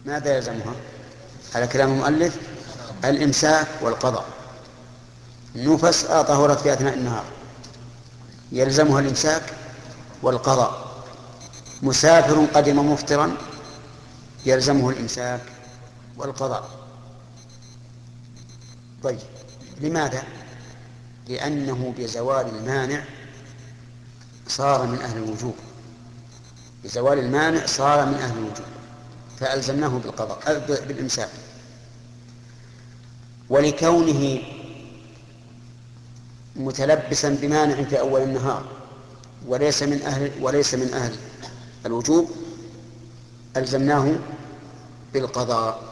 ماذا يلزمها؟ على كلام المؤلف الإمساك والقضاء. النفس طهرت في أثناء النهار يلزمها الإمساك والقضاء. مسافر قدم مفطرا يلزمه الإمساك والقضاء. طيب، لماذا؟ لأنه بزوال المانع صار من أهل الوجوب، بزوال المانع صار من أهل الوجوب، فألزمناه بالقضاء بالإمساك. ولكونه متلبسا بمانع في أول النهار وليس من أهل الوجوب ألزمناه بالقضاء.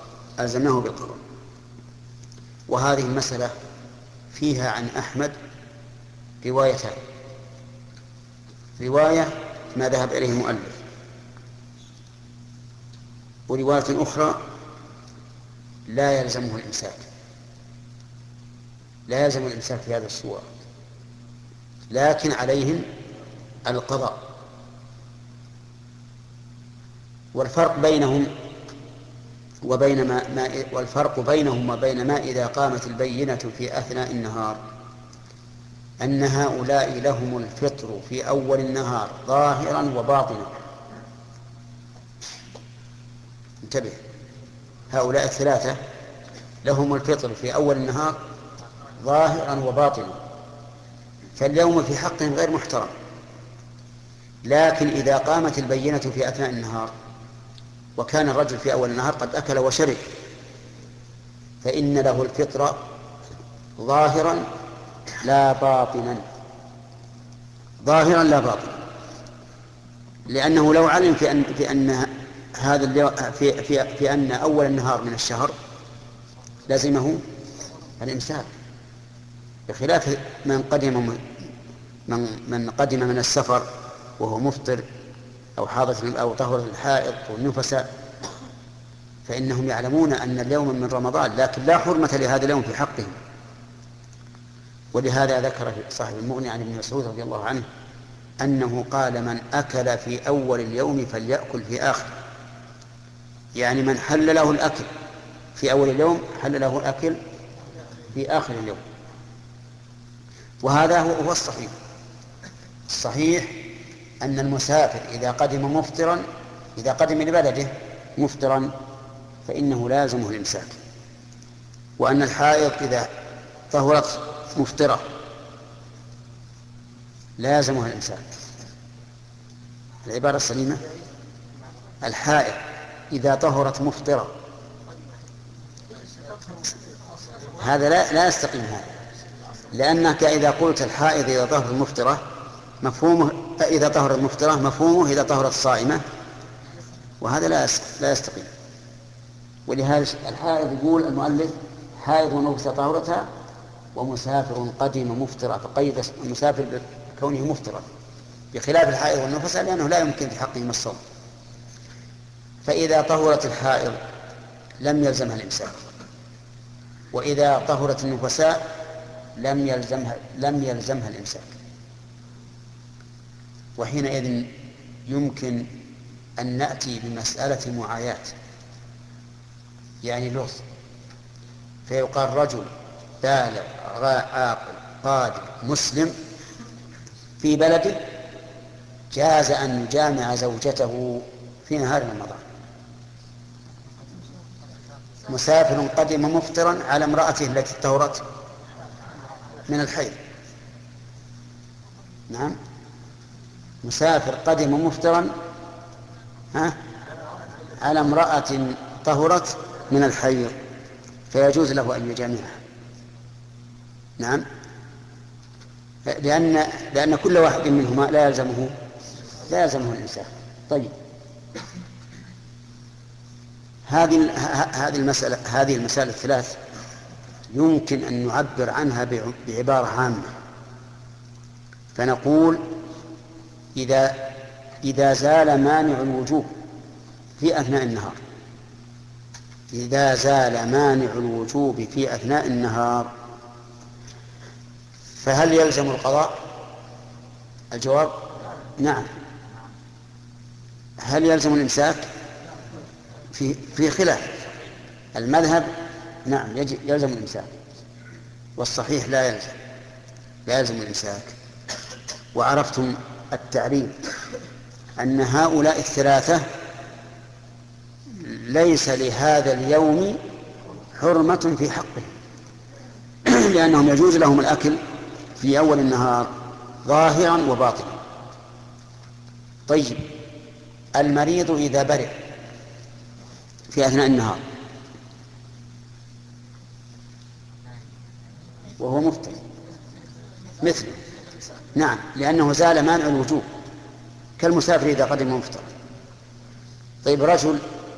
وهذه المسألة فيها عن أحمد روايتان: رواية ما ذهب إليه المؤلف، ورواية أخرى لا يلزمه الإمساك، لا يلزم الإمساك في هذه الصورة، لكن عليهم القضاء. والفرق بينهم وبين ما إذا قامت البينة في أثناء النهار أن هؤلاء لهم الفطر في أول النهار ظاهرا وباطنا. انتبه، هؤلاء الثلاثة لهم الفطر في أول النهار ظاهرا وباطنا، فاليوم في حقهم غير محترم. لكن إذا قامت البينة في أثناء النهار وكان الرجل في أول النهار قد أكل وشرب فإن له الفطر ظاهرا لا باطنا، ظاهرا لا باطنا، لأنه لو علم في أن أول النهار من الشهر لزمه الإمساك، بخلاف من قدم من السفر وهو مفطر أو طهر الحائض والنفساء، فإنهم يعلمون أن اليوم من رمضان لكن لا حرمة لهذا اليوم في حقهم. ولهذا ذكر صاحب المغني عن ابن مسعود رضي الله عنه أنه قال: من أكل في أول اليوم فليأكل في آخر، يعني من حل له الأكل في أول اليوم حل له الأكل في آخر اليوم. وهذا هو الصحيح أن المسافر إذا قدم لبلده مفطرا فإنه لازمه الإمساك، وأن الحائض إذا طهرت مفطرة لازمها الإمساك. العبارة السليمة: الحائض إذا طهرت مفطرة. هذا لا يستقيم هذا، لأنك إذا قلت الحائض إذا طهرت مفطرة مفهومه إذا طهرت مفطرة، مفهومه إذا طهرت صائمة، وهذا لا يستقيم. ولهذا الحائض يقول المؤلف: حائض ونفس طهرتها ومسافر قدم مفطرا، فقيد المسافر بكونه مفطرا بخلاف الحائض والنفس لأنه لا يمكن في حقهم الصوم. فإذا طهرت الحائض لم يلزمها الإمساك، وإذا طهرت النفساء لم يلزمها الإمساك. وحينئذ يمكن أن نأتي بمسألة معايات، يعني لغز، فيقال: رجل بالغ عاقل قادر مسلم في بلده جاز أن يجامع زوجته في نهار رمضان. مسافر قدم مفطرا على امرأته التي طهرت من الحيض. نعم، مسافر قدم مفطرا على امرأة طهرت من الحيض فيجوز له أن يجامعها. نعم، لأن كل واحد منهما لا يلزمه الإمساك. طيب، هذه المسائل الثلاث يمكن أن نعبر عنها بعبارة عامة، فنقول: إذا زال مانع الوجوب في أثناء النهار، إذا زال مانع الوجوب في أثناء النهار فهل يلزم القضاء؟ الجواب: نعم. هل يلزم الإمساك؟ في خلاف. المذهب نعم يلزم الإمساك، والصحيح لا يلزم الإمساك. وعرفتم التعريف أن هؤلاء الثلاثة ليس لهذا اليوم حرمة في حقه، لأنهم يجوز لهم الأكل في أول النهار ظاهرا وباطنا. طيب، المريض إذا برئ في أثناء النهار وهو مفطر مثله، نعم، لأنه زال مانع الوجوب كالمسافر إذا قدم مفطر. طيب، رجل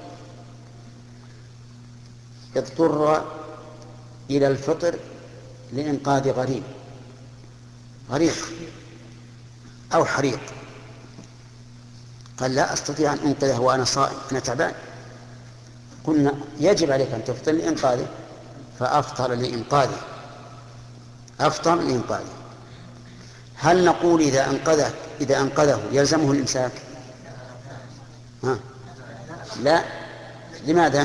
اضطر إلى الفطر لإنقاذ غريق أو حريق، قال لا أستطيع أن أنقذه وأنا صائم، أنا تعبان. قلنا يجب عليك أن تفطر لإنقاذه، فأفطر لإنقاذه. هل نقول إذا أنقذه يلزمه الإمساك؟ لا. لماذا؟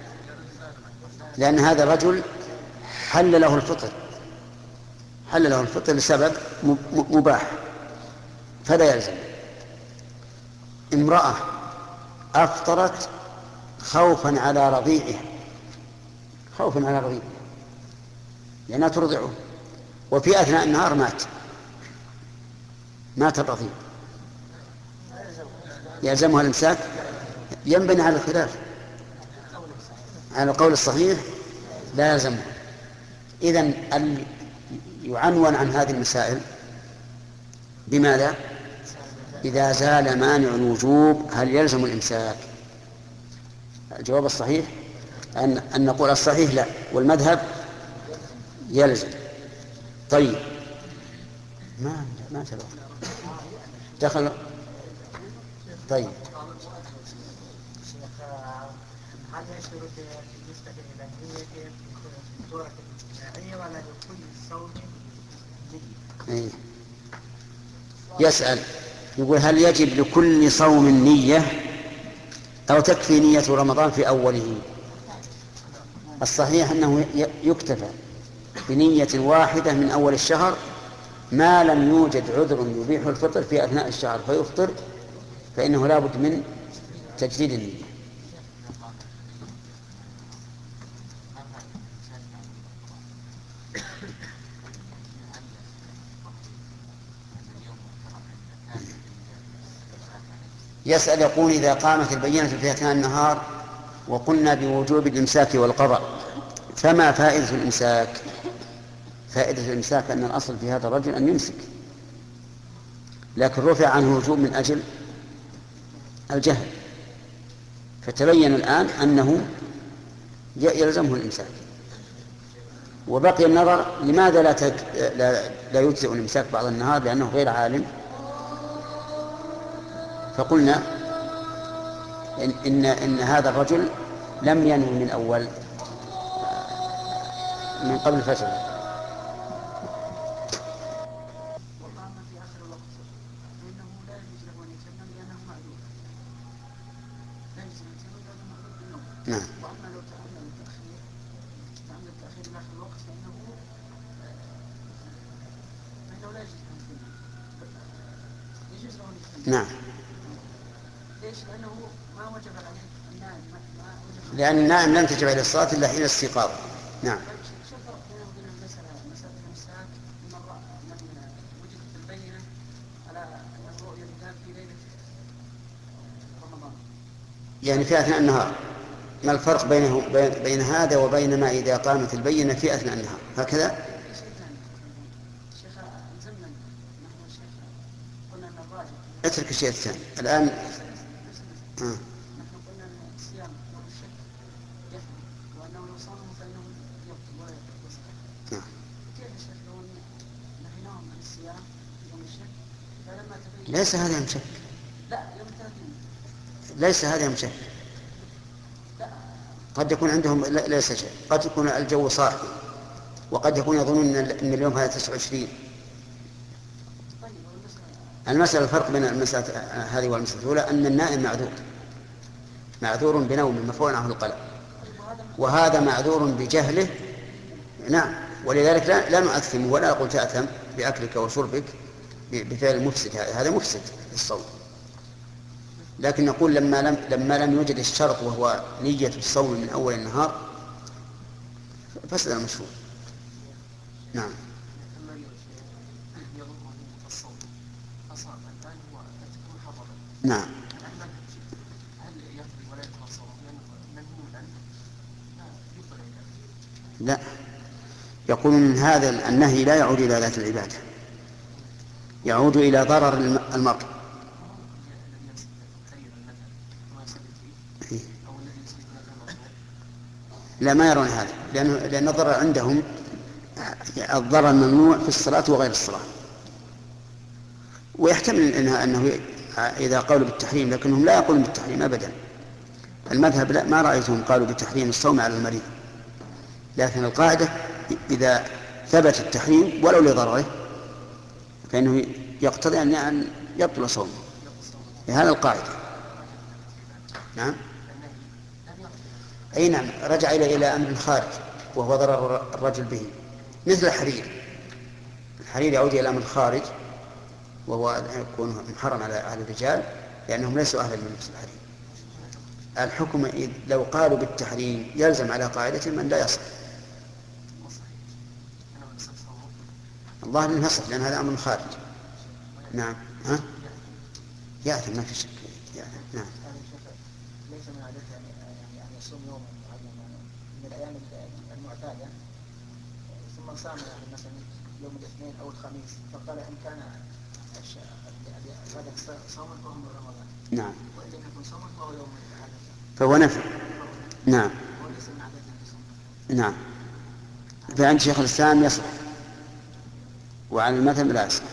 لأن هذا الرجل حل له الفطر لسبب مباح، فلا يلزم. امرأة أفطرت خوفا على رضيعها لأنها ترضعه، وفي أثناء النهار مات الرضيع، يلزمها الإمساك؟ ينبني على الخلاف. على القول الصحيح لا يلزمها. إذن يعنون عن هذه المسائل بماذا؟ إذا زال مانع الوجوب هل يلزم الإمساك؟ الجواب الصحيح أن نقول الصحيح لا، والمذهب يلزم. طيب، ما تبقى دخل. طيب، هل يشترط بالنسبة إلى النية في الدورة الاجتماعية ولا لكل صوم نية؟ يسأل يقول هل يجب لكل صوم نية أو تكفي نية رمضان في أوله؟ الصحيح أنه يكتفى بنية واحدة من أول الشهر ما لم يوجد عذر يبيح الفطر في أثناء الشهر فيفطر، فإنه لا بد من تجديد النية. يسأل يقول إذا قامت البينة في أثناء النهار وقلنا بوجوب الإمساك والقضاء فما فائدة الإمساك؟ فائدة الإمساك أن الأصل في هذا الرجل أن يمسك، لكن رفع عنه الوجوب من أجل الجهل، فتبين الآن أنه يلزمه الإمساك. وبقي النظر لماذا لا يجزئ الإمساك بعض النهار، لأنه غير عالم. فقلنا إن هذا الرجل لم ينوي من قبل الفجر. نعم. نعم. لأن النائم لن تجب عليه الصلاة إلا حين الاستيقاظ. نعم. يعني في أثناء النهار، ما الفرق بين هذا وبين ما إذا قامت البينة في أثناء النهار هكذا؟ اترك الشيء الثاني الآن. ليس هذا يمشك. ليس هذا يمشك. قد يكون عندهم ليس شيء، قد يكون الجو صاحي، وقد يكون يظنون أن اليوم هذا 29. المسألة الفرق بين المسألة هذه والمسألة الأولى أن النائم معذور، معذور بنوم مرفوع عنه القلم، وهذا معذور بجهله. نعم، ولذلك لا نؤثم ولا نقول تأثم بأكلك وشربك بفعل المفسد، هذا مفسد للصوم، لكن نقول لما لم يوجد الشرط وهو نية الصوم من أول النهار فسد المشروع. نعم. نعم. لا، يقول من هذا النهي لا يعود إلى ذات العبادة، يعود إلى ضرر المرء. لا، ما يرون هذا، لأن الضرر عندهم الضرر ممنوع في الصلاة وغير الصلاة، ويحتمل أنه إذا قالوا بالتحريم، لكنهم لا يقولون بالتحريم أبدا. المذهب لا، ما رأيتهم قالوا بتحريم الصوم على المريض، لكن القاعدة إذا ثبت التحريم ولو لضرره فإنه يقتضي أن يبطل صومه، هذا القاعدة. نعم. أي نعم، رجع إلى أمر خارج وهو ضرر الرجل به، مثل الحرير. الحرير يعود إلى أمر خارج وهو يكون محرم على الرجال لأنهم ليسوا أهلا للبس الحرير. الحكم لو قالوا بالتحريم يلزم على قاعدة من لا يصح. الله للنصح لأن هذا أمر خارج. نعم. ها؟ يأثم ما في شك. نعم. ليس من عادته يعني يصوم يوما معينا من الأيام المعتادة ثم صام يعني مثلا يوم الاثنين أو الخميس، فقال إن كان هذا صوما فهو من رمضان. نعم. وإن لم يكن صوما فهو يوم فهو نفل. نعم. نعم. فعند شيخ الإسلام يصح، وعلى المذهب لا يصح.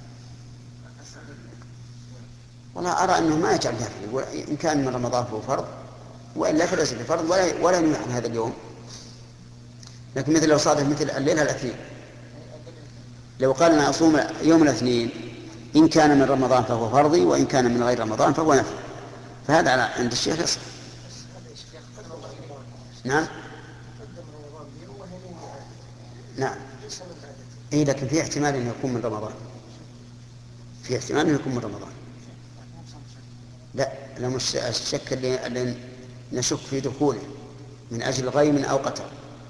والله أرى أنه ما يجعل نافل، إن كان من رمضان فهو فرض، وإلا فليس بفرض ولا ينوي عن هذا اليوم. لكن مثل لو صادف مثل الليلة الاثنين، لو قال أنا أصوم يوم الاثنين إن كان من رمضان فهو فرضي، وإن كان من غير رمضان فهو نفل، فهذا عند الشيخ يصح. نعم. نعم. إيه، لكن في احتمال أن يكون من رمضان، في احتمال أن يكون من رمضان. لا مش الشك اللي نشك في دخوله من أجل غيم أو قتل.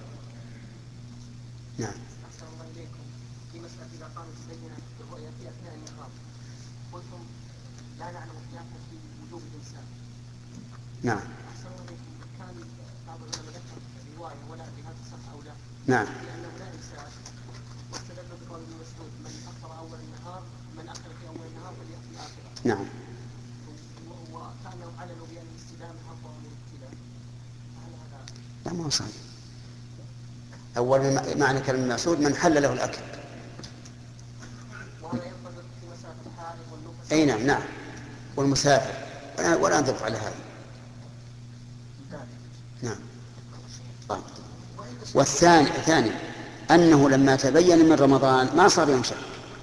نعم. في مسألة إذا قامت البينة بالرؤية في أثناء النهار قلتم لا نعلم خلافا في وجوب الإنسان. نعم. كان بعض العلماء ذكر رواية ولا أدري هل تصح أو لا. نعم. لأنه لا إنسان، واستدل بقول ابن مسعود من أخر أول النهار من أخر في أول النهار فليأتي الآخرة. نعم. وكانوا عللوا بأن الاستدامة أفضل من الابتداء. لا، ما هو صحيح. أول معنى كلمة مسعود من حل له الأكل. وهذا ينطبق في مسألة الحائض والنفس. أي نعم. نعم. والمسافر ولا أنطبق على هذا. نعم. طيب. والثاني أنه لما تبين من رمضان ما صار يوم شك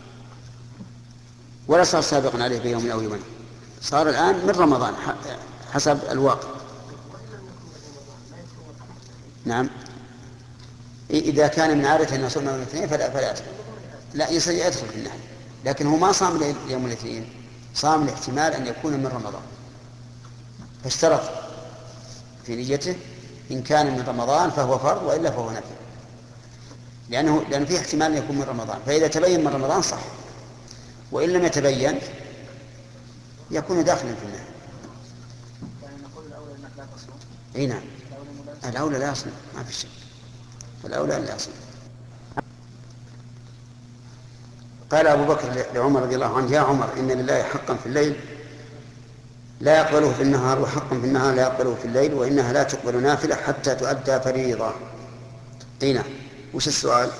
ولا صار سابقا عليه بيوم أو يومين، صار الآن من رمضان حسب الواقع. نعم. إذا كان من عادة أن يصوم يوم الاثنين فلا يدخل. لا، يدخل في النهي، لكن هو ما صام يوم الاثنين، صام لاحتمال أن يكون من رمضان، فاشترط في نيته إن كان من رمضان فهو فرض وإلا فهو نفل، لأن فيه احتمال أن يكون من رمضان، فإذا تبين من رمضان صح، وإن لم يتبين يكون داخلا في النهي. يعني نقول الأولى أنك لا تصوم. أي نعم. الأولى لا يصوم، ما في شك، الأولى لا يصوم. قال أبو بكر لعمر رضي الله عنه: يا عمر، إن لله حقا في الليل لا يقبله في النهار، وحقا في النهار لا يقبله في الليل، وإنها لا تقبل نافلة حتى تؤدى فريضة. أي نعم. وش السؤال؟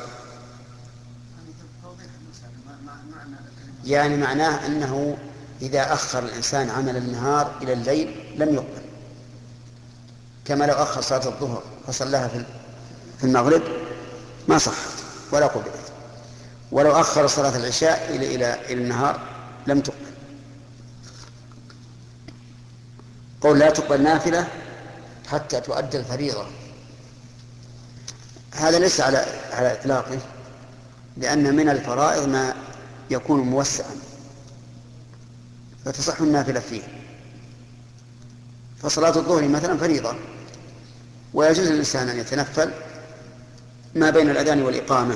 يعني معناه أنه إذا أخر الإنسان عمل النهار إلى الليل لم يقبل، كما لو أخر صلاة الظهر فصلاها في المغرب ما صح ولا قبلت، ولو أخر صلاة العشاء إلى النهار لم تقبل. قول لا تقبل نافلة حتى تؤدى الفريضة، هذا ليس على إطلاقه، لأن من الفرائض ما يكون موسعا فتصح النافلة فيه. فصلاة الظهر مثلا فريضة، ويجوز للإنسان أن يتنفل ما بين الأذان والإقامة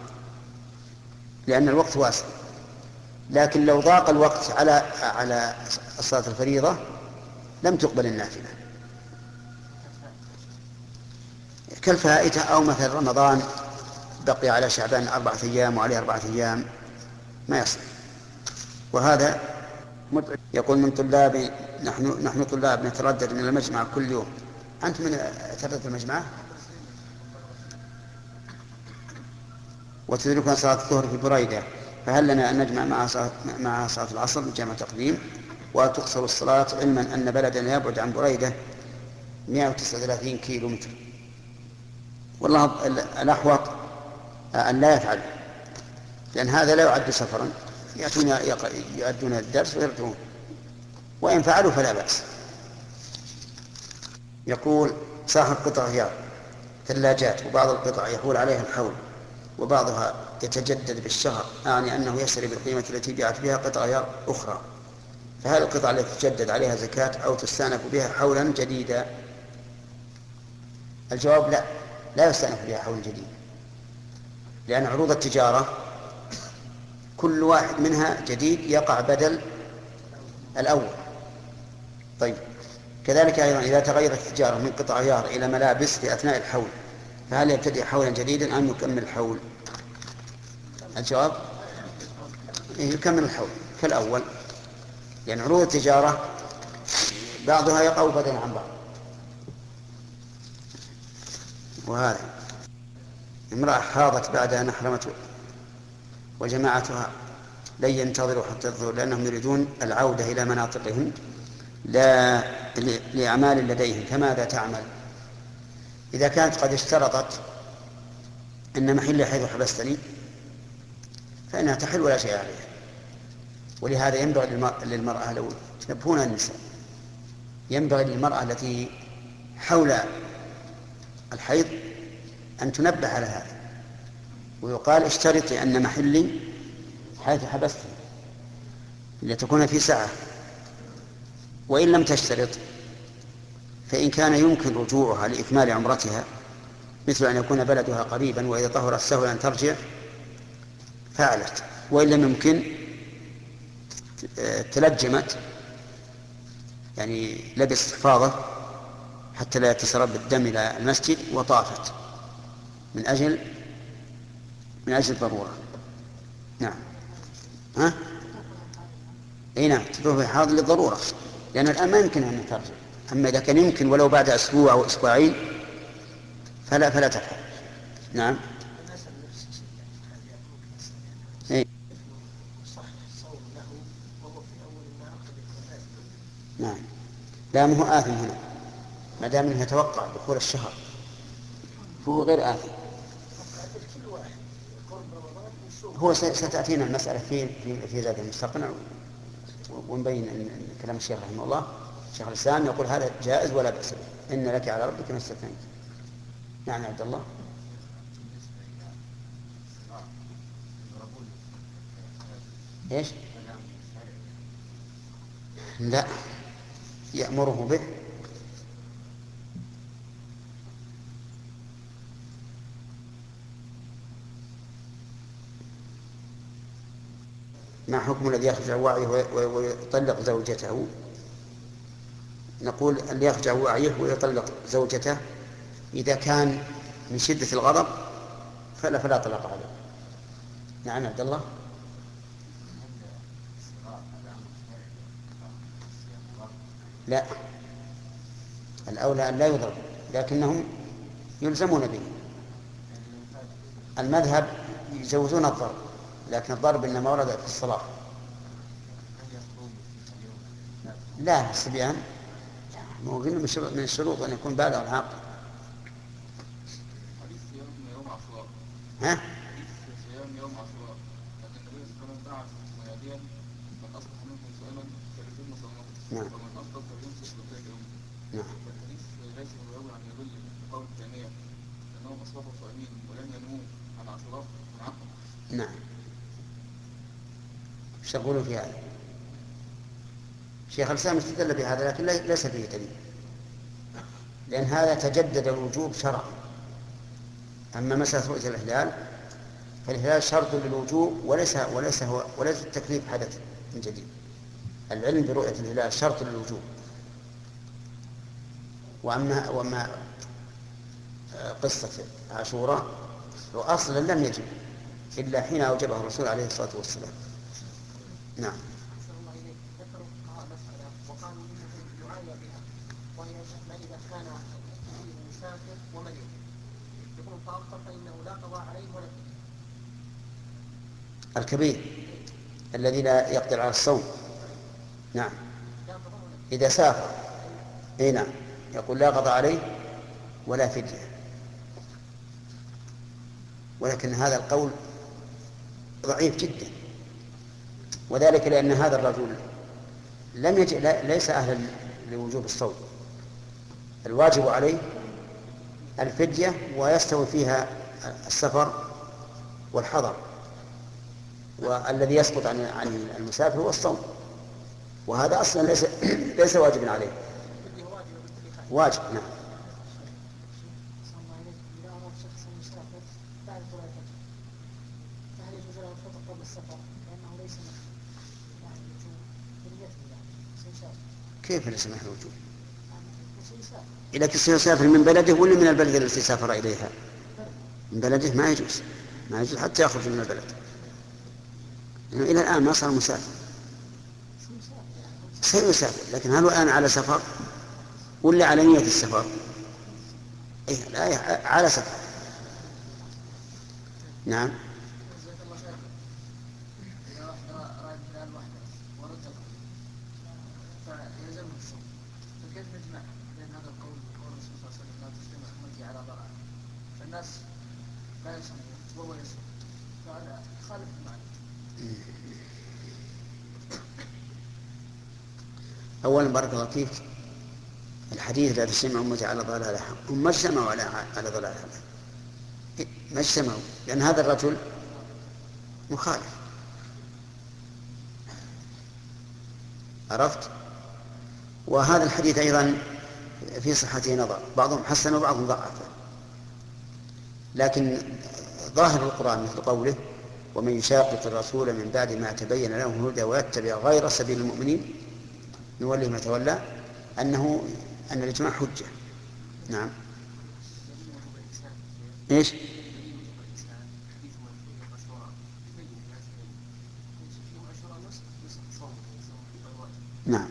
لأن الوقت واسع. لكن لو ضاق الوقت على صلاة الفريضة لم تقبل النافلة، كالفائتة أو مثل رمضان بقي على شعبان 4 أيام وعليه 4 أيام ما يصح. وهذا يقول من طلاب نحن طلاب نتردد من المجمع كل يوم. أنت من تردد المجمع وتدركنا صلاة الظهر في بريدة، فهل لنا أن نجمع مع صلاة العصر جمع تقديم وتقصر الصلاة، علما أن بلدنا يبعد عن بريدة 139 كيلو متر؟ والله الأحوط أن لا يفعل، لأن هذا لا يعد سفرا، يؤدون الدرس ويرجعون، وإن فعلوا فلا بأس. يقول صاحب قطع غيار ثلاجات، وبعض القطع يحول عليها الحول وبعضها يتجدد بالشهر، يعني أنه يشتري بالقيمة التي باعت بها قطع غيار أخرى، فهل القطع التي تجدد عليها زكاة أو تستأنف بها حولا جديدا؟ الجواب لا يستأنف بها حول جديد، لأن عروض التجارة كل واحد منها جديد يقع بدل الأول. طيب كذلك أيضا إذا تغيرت التجارة من قطع غيار إلى ملابس في أثناء الحول، فهل يبتدئ حولا جديدا أم يكمل الحول؟ الجواب يكمل الحول كالأول، لأن عروض التجارة بعضها يقع بدلا عن بعض. وهذا امرأة حاضت بعد أن أحرمت وجماعتها لن ينتظروا حتى الظهر لأنهم يريدون العودة إلى مناطقهم لا لأعمال لديهم، فماذا تعمل؟ إذا كانت قد اشترطت أن محل حيث حبستني فإنها تحل ولا شيء عليها. ولهذا ينبغي للمرأة، لو تنبهون النساء، ينبغي للمرأة التي حول الحيض أن تنبه على هذا، ويقال اشترطي أن محلي حيث حبستني لتكون في ساعة. وإن لم تشترط فإن كان يمكن رجوعها لإكمال عمرتها، مثل أن يكون بلدها قريبا وإذا طهرت سهل أن ترجع فعلت، وإن لم يمكن تلجمت، يعني لبس حفاظة حتى لا يتسرب الدم إلى المسجد وطافت من أجل الضرورة. نعم. ها؟ اي نعم، تطوف الحاضر للضرورة، لأن الآن ما يمكن أن ترجع. أما إذا كان يمكن ولو بعد أسبوع أو أسبوعين فلا تفعل. نعم. إيه؟ نعم. لا، ما هو آثم هنا ما دام أنه يتوقع دخول الشهر فهو غير آثم. هو ستأتينا المسألة في ذات المستقنع ونبين أن كلام الشيخ رحمه الله شيخ الإسلام يقول هذا جائز ولا بأس به، إن لك على ربك ما استثنيت. نعم عبد الله. ايش؟ لا، يأمره به. ما حكم الذي يخجع وعيه ويطلق زوجته؟ نقول اللي يخجع وعيه ويطلق زوجته إذا كان من شدة الغضب فلا طلاق عليه. نعم عبد الله. لا، الأولى أن لا يضرب، لكنهم يلزمون به. المذهب يجوزون الضرب، لكن الضرب إنما ورد في الصلاة. لا، الصبيان مو من الشروط أن يكون بالغ عاقل. ها؟ نعم. أصبحوا صائمين ولم ينموا عن عاشوراء معهم. نعم. ايش تقولون في هذا؟ شيخ الإسلام استدل بهذا لكن ليس فيه دليل، لأن هذا تجدد الوجوب شرعا. أما مسألة رؤية الهلال فالهلال شرط للوجوب وليس التكليف حدث من جديد. العلم برؤية الهلال شرط للوجوب. وأما قصة عاشوراء أصلا لم يجب إلا حين أوجبه الرسول عليه الصلاة والسلام. نعم. وقالوا انه يعاني بها وهي ما اذا كان فيه مسافر ومريض يكون فاخر فانه لا قضاء عليه ولا فدية. الكبير الذي لا يقدر على الصوم. نعم. إذا سافر اي نعم يقول لا قضاء عليه ولا فدية. ولكن هذا القول ضعيف جدا، وذلك لأن هذا الرجل ليس أهلا لوجوب الصوم. الواجب عليه الفدية ويستوي فيها السفر والحضر، والذي يسقط عن المسافر هو الصوم، وهذا أصلا ليس واجبا عليه. واجب. نعم. كيف ليس محل وجوب؟ إذا كان سيسافر من بلده ولا من البلد التي سافر إليها؟ من بلده ما يجوز حتى يخرج من البلد. إلى الآن ما صار مسافر، سيسافر، لكن هل الآن على سفر ولا على نية السفر؟ لا، على سفر. نعم. الناس لا يصومون وهو يصوم، فهذا خالف المعنى. أولا بارك الله فيك، الحديث لا تجتمع أمتي على ضلالة، هم ما اجتمعوا على ضلالة، ما اجتمعوا، لأن هذا الرجل مخالف. عرفت؟ وهذا الحديث أيضا في صحته نظر، بعضهم حسن وبعضهم ضعف، لكن ظاهر القرآن مثل قوله ومن يشاقق الرسول من بعد ما تبين له الهدى ويتبع غير سبيل المؤمنين نوليه ما تولى، أن الإجماع حجة. نعم. إيش؟ نعم.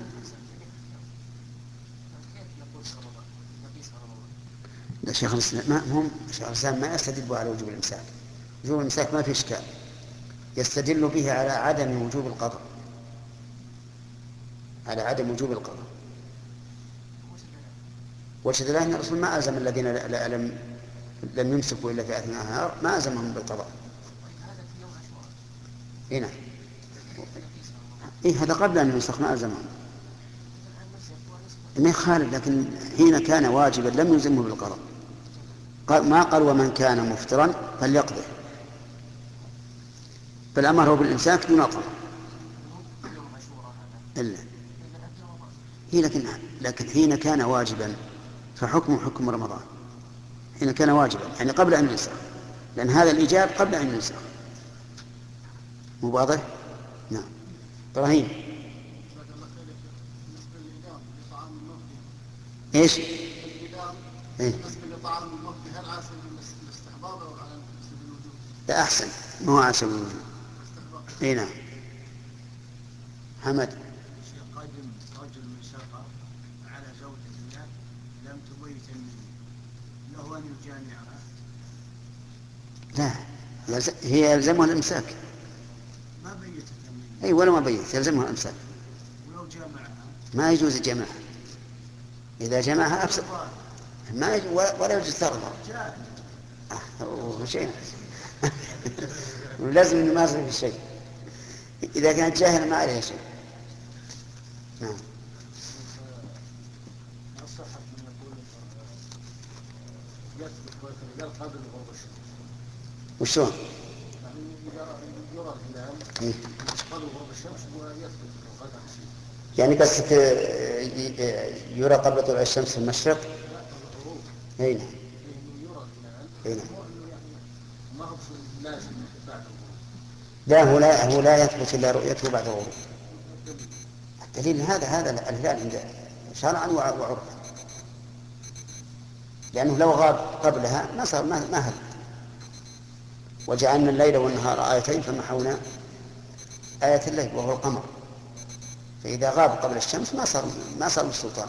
شيخ الإسلام ما يستدل على وجوب الإمساك. وجوب الإمساك ما في إشكال، يستدل به على عدم وجوب القضاء، على عدم وجوب القضاء. وشهد الله أن الرسول ما ألزم الذين لم يمسكوا إلا في أثناء النهار، ما ألزمهم بالقضاء. هنا هذا قبل أن ينسخ ما ألزمهم، ما يخالف، لكن حين كان واجبا لم يلزمه بالقضاء. ما قال ومن كان مفطرا فليقضه، بل أمره بالإمساك دون قضاء. لكن حين كان واجبا فحكمه حكم رمضان، حين كان واجبا يعني قبل أن ينسخ، لأن هذا الإيجاب قبل أن ينسخ. مو واضح؟ نعم. إبراهيم. إيش؟ لا أحسن، ما هو أحسن من الوجود. إيه نعم. حمد. قدم رجل من شقة على زوجة له لم تبيت له أن يجامعها. لا، هي يلزمها الإمساك. ما بيتت منه. أي ولا ما بيت يلزمها الإمساك. ولو جامعها ما يجوز جماعها، إذا جمعها أفسد، ما يجوز ولا يجوز ترضى. شيء لازم نمارس في الشيء، إذا كانت جاهلة ما عليها شيء. نعم. يثبت ويتغير قبل غروب الشمس. وشلون؟ يعني إذا يرى الهلال قبل غروب الشمس ويثبت الغد حسين. يعني بس يرى قبل طلوع الشمس في المشرق؟ لا الغروب. أي نعم. يرى الهلال. أي نعم. يعني ما هو لازم بعد الغروب. لا هو لا يثبت إلا رؤيته بعد الغروب. الدليل هذا الهلال عند شرعا وعرفا، لأنه لو غاب قبلها ما صار ما هل. وجعلنا الليل والنهار آيتين فمحونا آية الليل وهو القمر، فإذا غاب قبل الشمس ما صار بالسلطان.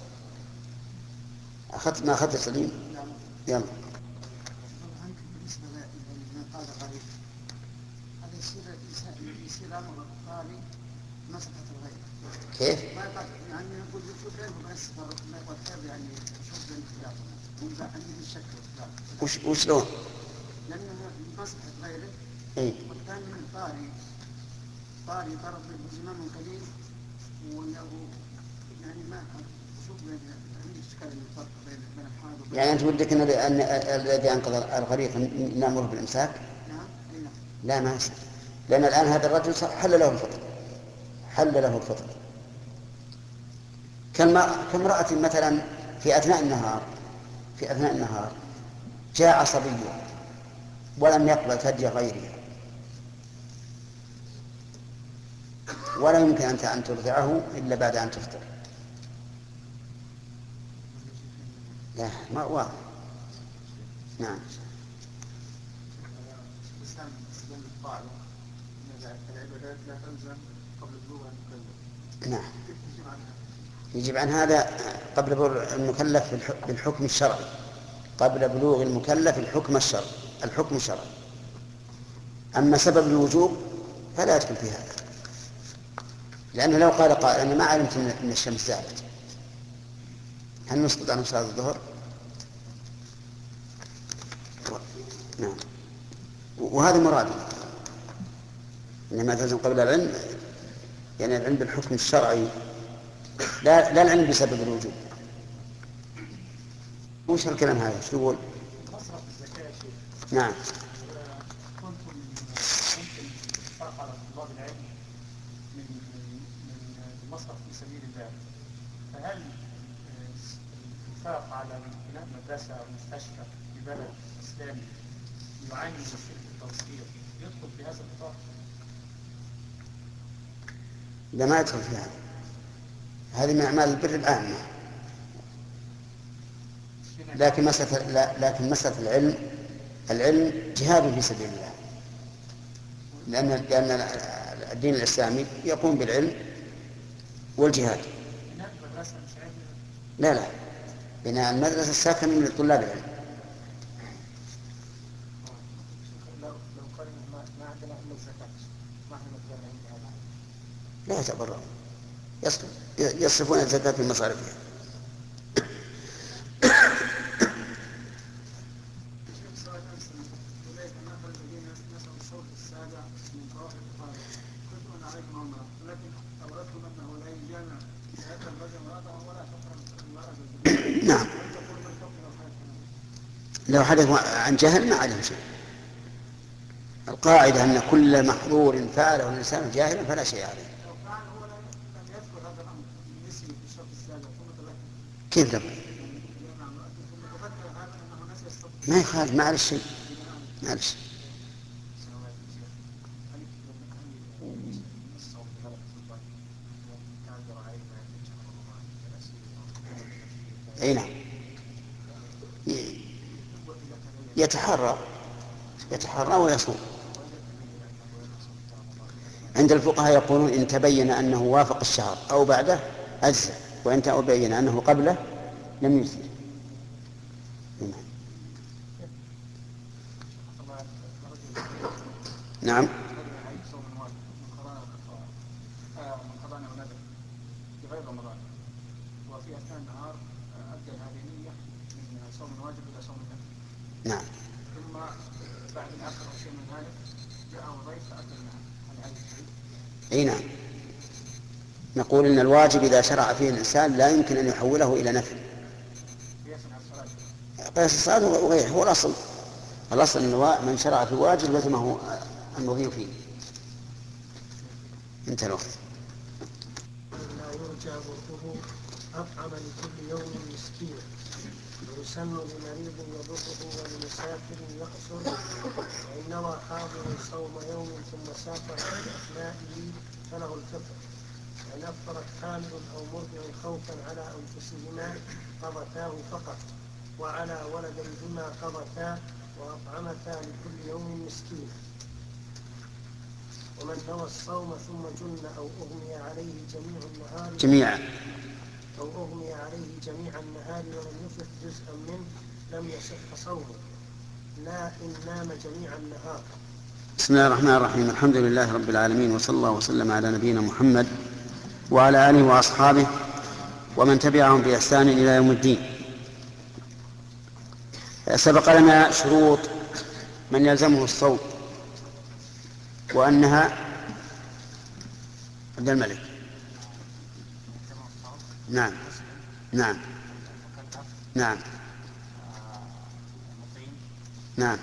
ما أخذت سليم؟ يلا. بالنسبة لمن قال غريب هذا يصير أمر قاري مسحة الغيب. كيف؟ يعني نقول يفوت علمه بس والخير يعني شوف الانتباه وإذا عنده الشك وشلون؟ لأنه مسحة غيره. والثاني من طاري ضرب بالزمام قليل وله يعني ما شوف يعني اشكال الفرق بين الحائض. يعني أنت ودك أن الذي أنقذ الغريق نأمره بالإمساك؟ نعم. لا ما يصير، لأن الآن هذا الرجل حل له الفطر كامرأة مثلا في أثناء النهار جاء صبي ولم يقبل ثدي غيرها ولا يمكن أن ترضعه إلا بعد أن تفطر. لا ما واضح. نعم. العبادات لا تلزم قبل بلوغ المكلف. نعم. يجب عن هذا قبل بلوغ المكلف بالحكم الشرعي، قبل بلوغ المكلف الحكم الشرعي. أما سبب الوجوب فلا يدخل في هذا، لأنه لو قال قائل أنا ما علمت أن الشمس زالت، هل نسقط عنه صلاة الظهر؟ نعم. وهذا مراد، إنما تلزم قبل العلم يعني العلم بالحكم الشرعي لا العلم بسبب الوجوب. وش الكلام هذا؟ شو يقول؟ مصرف الزكاة شيء. نعم. كنتم ممكن تنفق على طلاب العلم من المصرف في سبيل الله، فهل الانفاق على بناء مدرسة أو مستشفى في بلد إسلامي يعاني من مشكلة التوصيل يدخل في هذا الإطار؟ لا ما يدخل في هذا، هذه من أعمال البر العامة. لكن مسألة العلم جهاد في سبيل الله، لأن الدين الإسلامي يقوم بالعلم والجهاد. لا بناء المدرسة ساكن لطلاب العلم. لو قال ما عندنا إلا الزكاة ما احنا متبرعين بهذا. لا يتبرعون، يصرفون الزكاة في مصارفها. نعم. لو حدث عن جهل ما عليه شيء. القاعدة أن كل محظور فعله الإنسان جاهلا فلا شيء عليه. كيف لم؟ ما يخالف، ما عليه شيء. أي نعم. يتحرى ويصوم. عند الفقهاء يقولون إن تبين أنه وافق الشهر أو بعده أجزأ، وإن تبين أنه قبله لم يجزئ. نعم. نعم. ثم بعد الآخر شيء من ذلك جاء ضيف فأكل معه. أي نعم. نقول إن الواجب إذا شرع فيه الإنسان لا يمكن أن يحوله إلى نفل. قياس الصلاة وغيره هو الأصل أن من شرع في واجب لزمه المضي فيه. انتهى الوقت. لا يرجى برده أطعم لكل يوم مسكينا، ويسن لمريض يضره ولمسافر يقصر، وإن نوى حاضر صوم يوم ثم سافر في أثنائه فله الفطر، وإن أفطرت حامل أو مرضع خوفا على أنفسهما قضتا فقط، وعلى ولديهما قضتا وأطعمتا لكل يوم مسكينا. ومن نوى الصوم ثم جن أو أغمي عليه جميع النهار ولم يفط جزءا منه لم يصح صومه، لا إن نام جميع النهار. بسم الله الرحمن الرحيم. الحمد لله رب العالمين، وصلى الله وسلم على نبينا محمد وعلى آله وأصحابه ومن تبعهم بإحسان إلى يوم الدين. سبق لنا شروط من يلزمه الصوم، وأنها عبد الملك. نعم نعم نعم نعم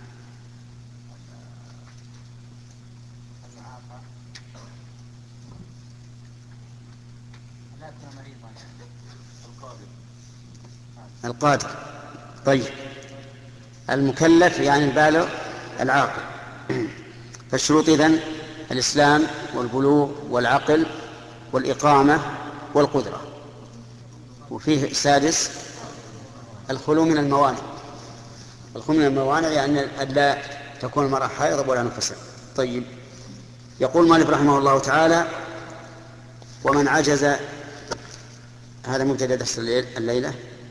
القادر. طيب، المكلف يعني البالغ العاقل. فالشروط إذن الإسلام والبلوغ والعقل والإقامة والقدرة. وفيه سادس الخلو من الموانع. الخلو من الموانع يعني أن لا تكون المرأة حائض ولا نفسا. طيب، يقول المؤلف رحمه الله تعالى: ومن عجز. هذا مبتدأ درس الليلة.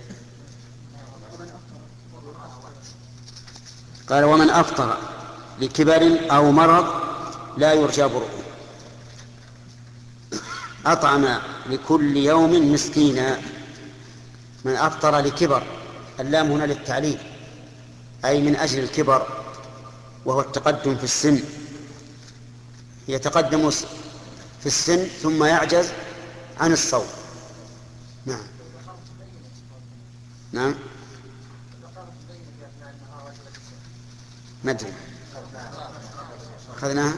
قال: ومن أفطر لكبر أو مرض لا يرجى برؤه أطعم لكل يوم مسكينا. من أفطر لكبر، اللام هنا للتعليل، أي من أجل الكبر، وهو التقدم في السن، يتقدم في السن ثم يعجز عن الصوم. نعم نعم مدري أخذناها.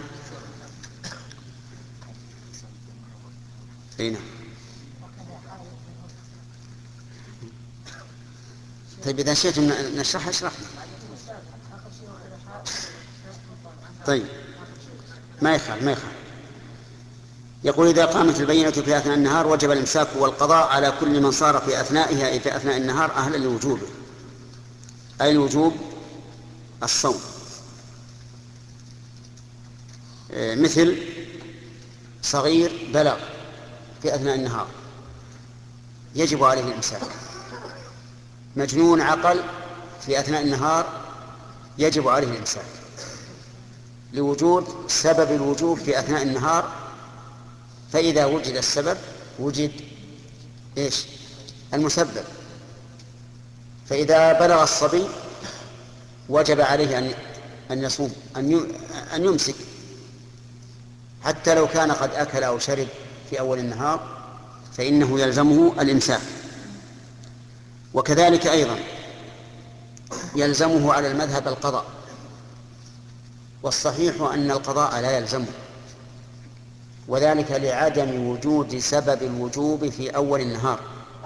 أين؟ طيب، إذا شئت نشرحها اشرحنا. طيب، ما يخال. يقول: إذا قامت البينة في أثناء النهار وجب الإمساك والقضاء على كل من صار في أثنائها، أي في أثناء النهار، أهلا لوجوبه، أي الوجوب الصوم. مثل صغير بلغ في أثناء النهار يجب عليه الإمساك. مجنون عقل في أثناء النهار يجب عليه الإمساك، لوجود سبب الوجوب في أثناء النهار. فإذا وجد السبب وجد المسبب. فإذا بلغ الصبي وجب عليه أن يصوم، أن يمسك، حتى لو كان قد أكل أو شرب في أول النهار فإنه يلزمه الإمساك. وكذلك أيضا يلزمه على المذهب القضاء، والصحيح أن القضاء لا يلزمه، وذلك لعدم وجود سبب الوجوب في أول النهار،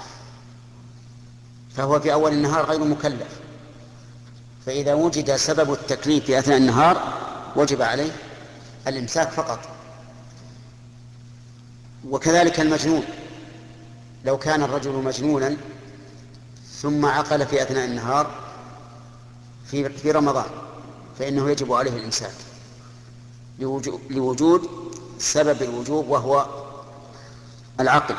فهو في أول النهار غير مكلف. فإذا وجد سبب التكليف في أثناء النهار وجب عليه الإمساك فقط. وكذلك المجنون، لو كان الرجل مجنونا ثم عقل في أثناء النهار في رمضان فإنه يجب عليه الإمساك لوجود سبب الوجوب وهو العقل.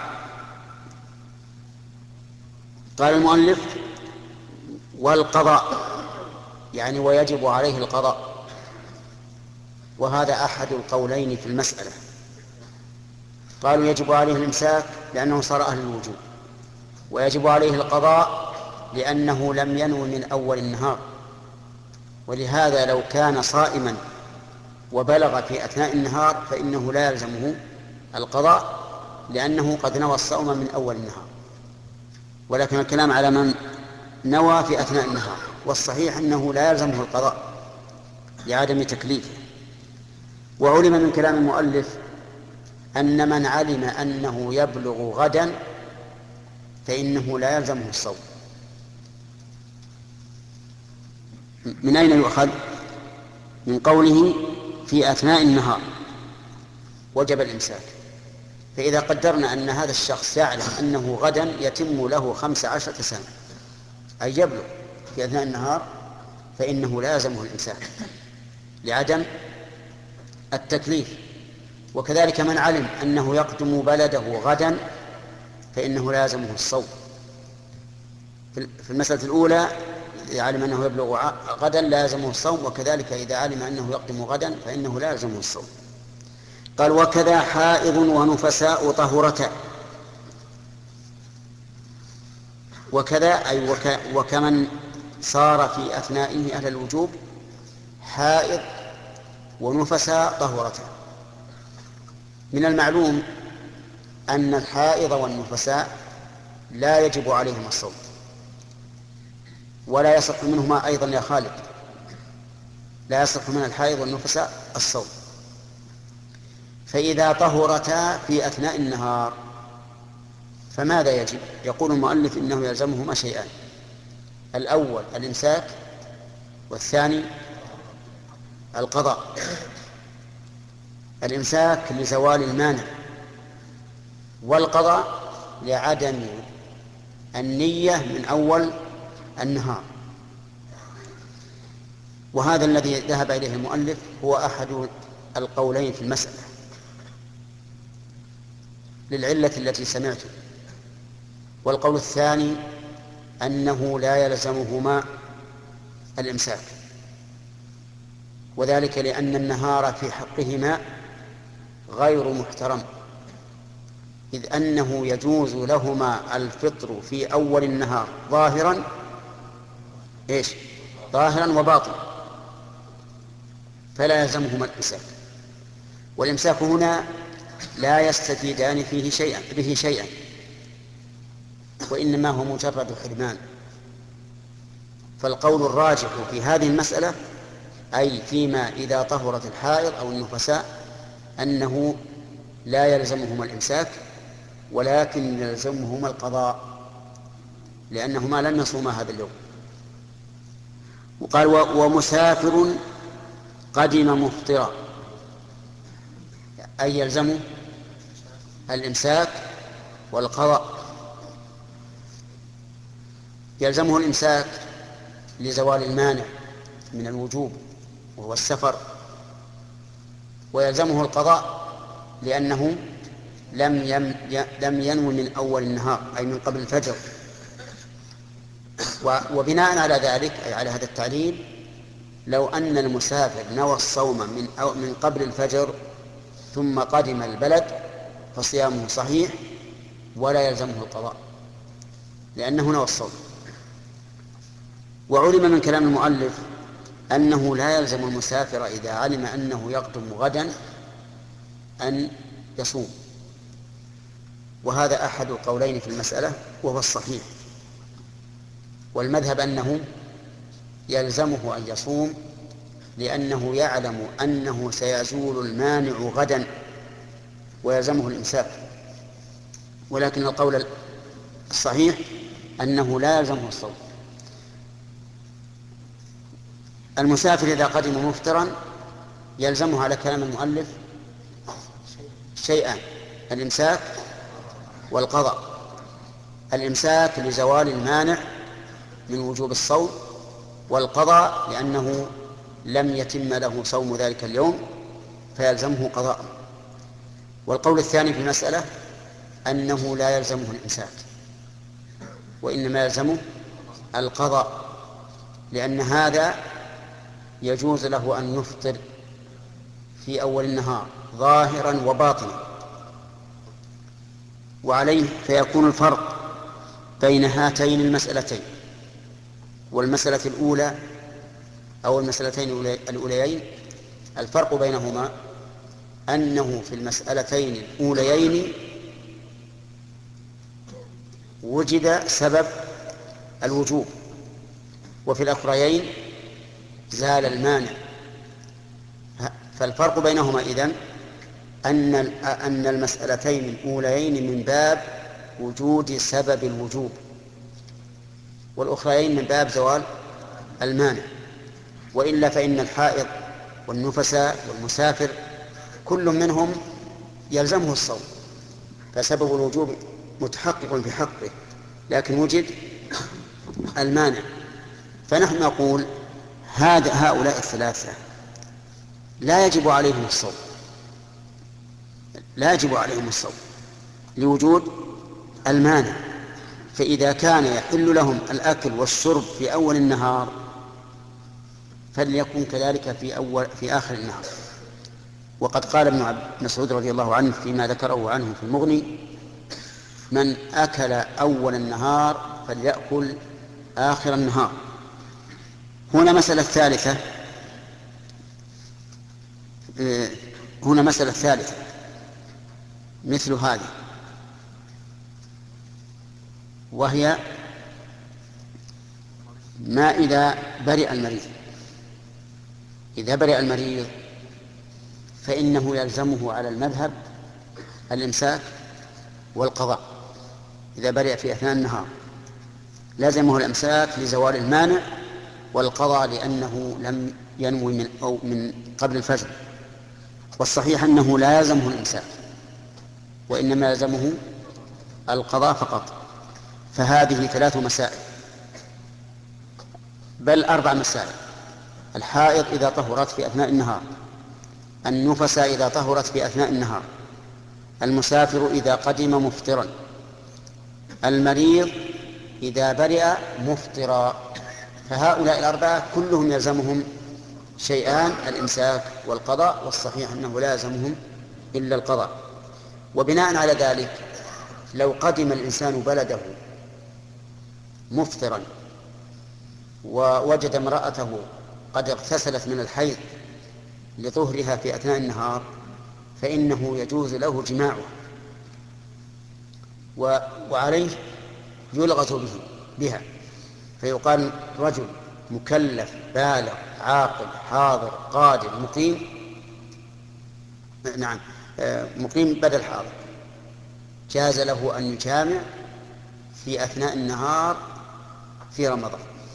قال المؤلف: والقضاء، يعني ويجب عليه القضاء. وهذا أحد القولين في المسألة. قالوا يجب عليه الإمساك لأنه صار أهل الوجوب، ويجب عليه القضاء لأنه لم ينو من أول النهار. ولهذا لو كان صائما وبلغ في أثناء النهار فإنه لا يلزمه القضاء، لأنه قد نوى الصوم من أول النهار. ولكن الكلام على من نوى في أثناء النهار، والصحيح أنه لا يلزمه القضاء لعدم تكليفه. وعلم من كلام المؤلف أن من علم أنه يبلغ غدا فإنه لا يلزمه الصوم. من أين يؤخذ؟ من قوله في أثناء النهار وجب الإمساك. فإذا قدرنا أن هذا الشخص يعلم أنه غدا يتم له 15 سنة، أي يبلغ في أثناء النهار، فإنه لا يلزمه الإمساك لعدم التكليف. وكذلك من علم أنه يقدم بلده غدا فإنه لا يلزمه الصوم. في المسألة الأولى إذا علم أنه يبلغ غدا لا يلزمه الصوم، وكذلك إذا علم أنه يقدم غدا فإنه لا يلزمه الصوم. قال وكذا حائض ونفساء طهورتا. وكذا أي وكمن صار في أثنائه أهل الوجوب حائض ونفساء طهورتا. من المعلوم أن الحائض والنفساء لا يجب عليهما الصوم، ولا يصح منهما أيضا يا خالد، لا يصح من الحائض والنفساء الصوم. فإذا طهرتا في أثناء النهار فماذا يجب؟ يقول المؤلف إنه يلزمهما شيئان: الأول الإمساك، والثاني القضاء. الإمساك لزوال المانع، والقضاء لعدم النية من أول النهار. وهذا الذي ذهب إليه المؤلف هو أحد القولين في المسألة للعلة التي سمعته. والقول الثاني أنه لا يلزمهما الإمساك، وذلك لأن النهار في حقهما غير محترم، إذ أنه يجوز لهما الفطر في أول النهار ظاهرا ظاهرا وباطنا، فلا يلزمهما الإمساك. والإمساك هنا لا يستفيدان به شيئا، وإنما هو مجرد حرمان. فالقول الراجح في هذه المسألة أي فيما إذا طهرت الحائض أو النفساء أنه لا يلزمهما الإمساك، ولكن يلزمهما القضاء، لأنهما لن يصوما هذا اليوم. وقال ومسافر قدم مفطرا، أي يلزمه الإمساك والقضاء. يلزمه الإمساك لزوال المانع من الوجوب وهو السفر، ويلزمه القضاء لأنه لم ينوي من أول النهار أي من قبل الفجر. وبناء على ذلك أي على هذا التعليل، لو أن المسافر نوى الصوم من قبل الفجر ثم قدم البلد فصيامه صحيح ولا يلزمه القضاء لأنه نوى الصوم. وعلم من كلام المؤلف أنه لا يلزم المسافر إذا علم أنه يقدم غدا أن يصوم، وهذا أحد القولين في المسألة وهو الصحيح. والمذهب أنه يلزمه أن يصوم لأنه يعلم أنه سيزول المانع غدا ويلزمه الإمساك. ولكن القول الصحيح أنه لا يلزمه الصوم. المسافر إذا قدم مفطرا يلزمه على كلام المؤلف شيئان: الإمساك والقضاء. الإمساك لزوال المانع من وجوب الصوم، والقضاء لأنه لم يتم له صوم ذلك اليوم فيلزمه قضاء. والقول الثاني في المسألة أنه لا يلزمه الإمساك وإنما يلزمه القضاء، لأن هذا يجوز له أن يفطر في أول النهار ظاهرا وباطنا. وعليه فيكون الفرق بين هاتين المسألتين والمسألة الأولى أو المسألتين الأوليين، الفرق بينهما أنه في المسألتين الأوليين وجد سبب الوجوب وفي الأخريين زال المانع. فالفرق بينهما إذن أن المسألتين الأوليين من باب وجود سبب الوجوب، والأخريين من باب زوال المانع. وإلا فإن الحائض والنفساء والمسافر كل منهم يلزمه الصوم، فسبب الوجوب متحقق في حقه، لكن وجد المانع. فنحن نقول هؤلاء الثلاثة لا يجب عليهم الصوم، لا يجب عليهم الصوم لوجود المانع. فإذا كان يحل لهم الأكل والشرب في أول النهار فليكن كذلك في آخر النهار. وقد قال ابن مسعود رضي الله عنه فيما ذكره عنه في المغني: من أكل أول النهار فليأكل آخر النهار. هنا مسألة ثالثة مثل هذه، وهي ما إذا برئ المريض. إذا برئ المريض فإنه يلزمه على المذهب الإمساك والقضاء. إذا برئ في أثناء النهار لازمه الإمساك لزوال المانع، والقضاء لأنه لم ينوي من قبل الفجر. والصحيح أنه لا يلزمه الإمساك، وإنما يلزمه القضاء فقط. فهذه 3 مسائل، بل 4 مسائل: الحائض إذا طهرت في أثناء النهار، النفساء إذا طهرت في أثناء النهار، المسافر إذا قدم مفطرا، المريض إذا برئ مفطرا. فهؤلاء 4 كلهم يلزمهم شيئان: الإمساك والقضاء، والصحيح أنه لا يلزمهم إلا القضاء. وبناء على ذلك لو قدم الإنسان بلده مفطرا ووجد امرأته قد اغتسلت من الحيض لطهرها في أثناء النهار فإنه يجوز له جماعه، وعليه يلغز بها. فيقال رجل مكلف بالغ عاقل حاضر قادر مقيم، مقيم بدل حاضر، جاز له أن يجامع في أثناء النهار في رمضان.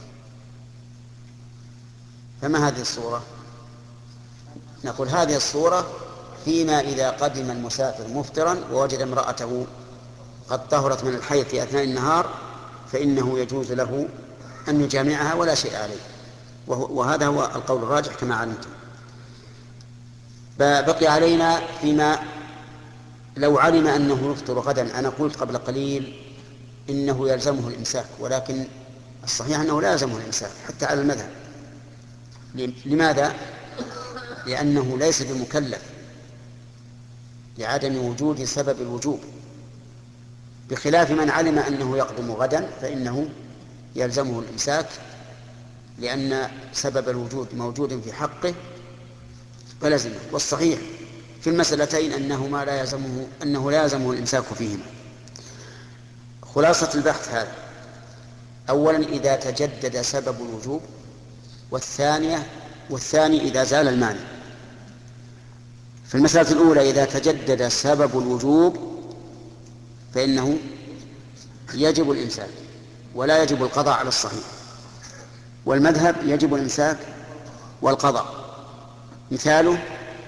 فما هذه الصورة؟ نقول هذه الصورة فيما إذا قدم المسافر مفطرا ووجد امرأته قد طهرت من الحيض في أثناء النهار فإنه يجوز له أن يجامعها ولا شيء عليه، وهذا هو القول الراجح كما علمتم. بقي علينا فيما لو علم أنه يفطر غدا. أنا قلت قبل قليل إنه يلزمه الإمساك، ولكن الصحيح أنه لا يلزمه الإمساك حتى على المذهب. لماذا؟ لأنه ليس بمكلف لعدم وجود سبب الوجوب، بخلاف من علم أنه يقدم غدا فإنه يلزمه الإمساك لأن سبب الوجود موجود في حقه فلزمه. والصحيح في المسألتين أنه لا يلزمه الإمساك فيهما. خلاصة البحث هذا: أولا إذا تجدد سبب الوجوب، والثاني إذا زال المانع. في المسألة الأولى إذا تجدد سبب الوجوب فإنه يجب الإمساك ولا يجب القضاء على الصحيح، والمذهب يجب الإمساك والقضاء. مثاله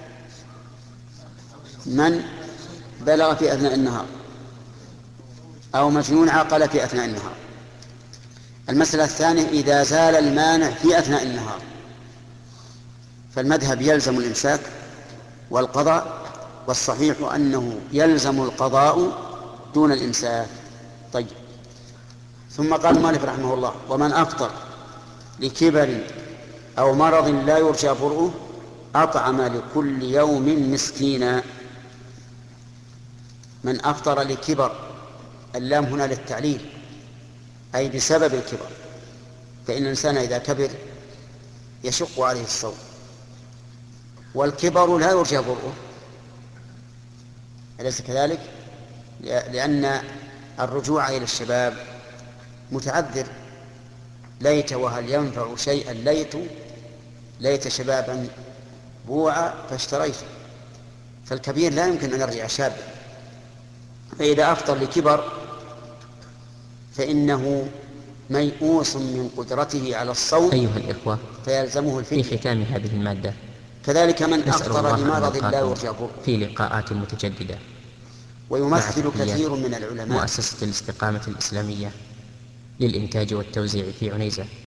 من بلغ في أثناء النهار أو مجنون عقل في أثناء النهار. المسألة الثانية إذا زال المانع في أثناء النهار فالمذهب يلزم الإمساك والقضاء، والصحيح أنه يلزم القضاء دون الإمساك. طيب، ثم قال المؤلف رحمه الله: ومن أفطر لكبر أو مرض لا يرجى برؤه أطعم لكل يوم مسكينا. من أفطر لكبر، اللام هنا للتعليل أي بسبب الكبر، فإن الإنسان إذا كبر يشق عليه الصوم، والكبر لا يرجى برؤه، أليس كذلك؟ لأن الرجوع إلى الشباب متعذر، ليت وهل ينفع شيئا ليت شبابا بوعا فاشتريته. فالكبير لا يمكن أن يرجع شابا، فإذا أفطر لكبر فإنه ميؤوس من قدرته على الصوم أيها الإخوة، فيلزمه في الفدية. ختام هذه المادة كذلك من نسأل أفطر الله أن لمرض لا نلقاكم يرجى ضره. في لقاءات متجددة. ويمثل مع تحيات كثير من العلماء مؤسسة الاستقامة الإسلامية للإنتاج والتوزيع في عنيزة.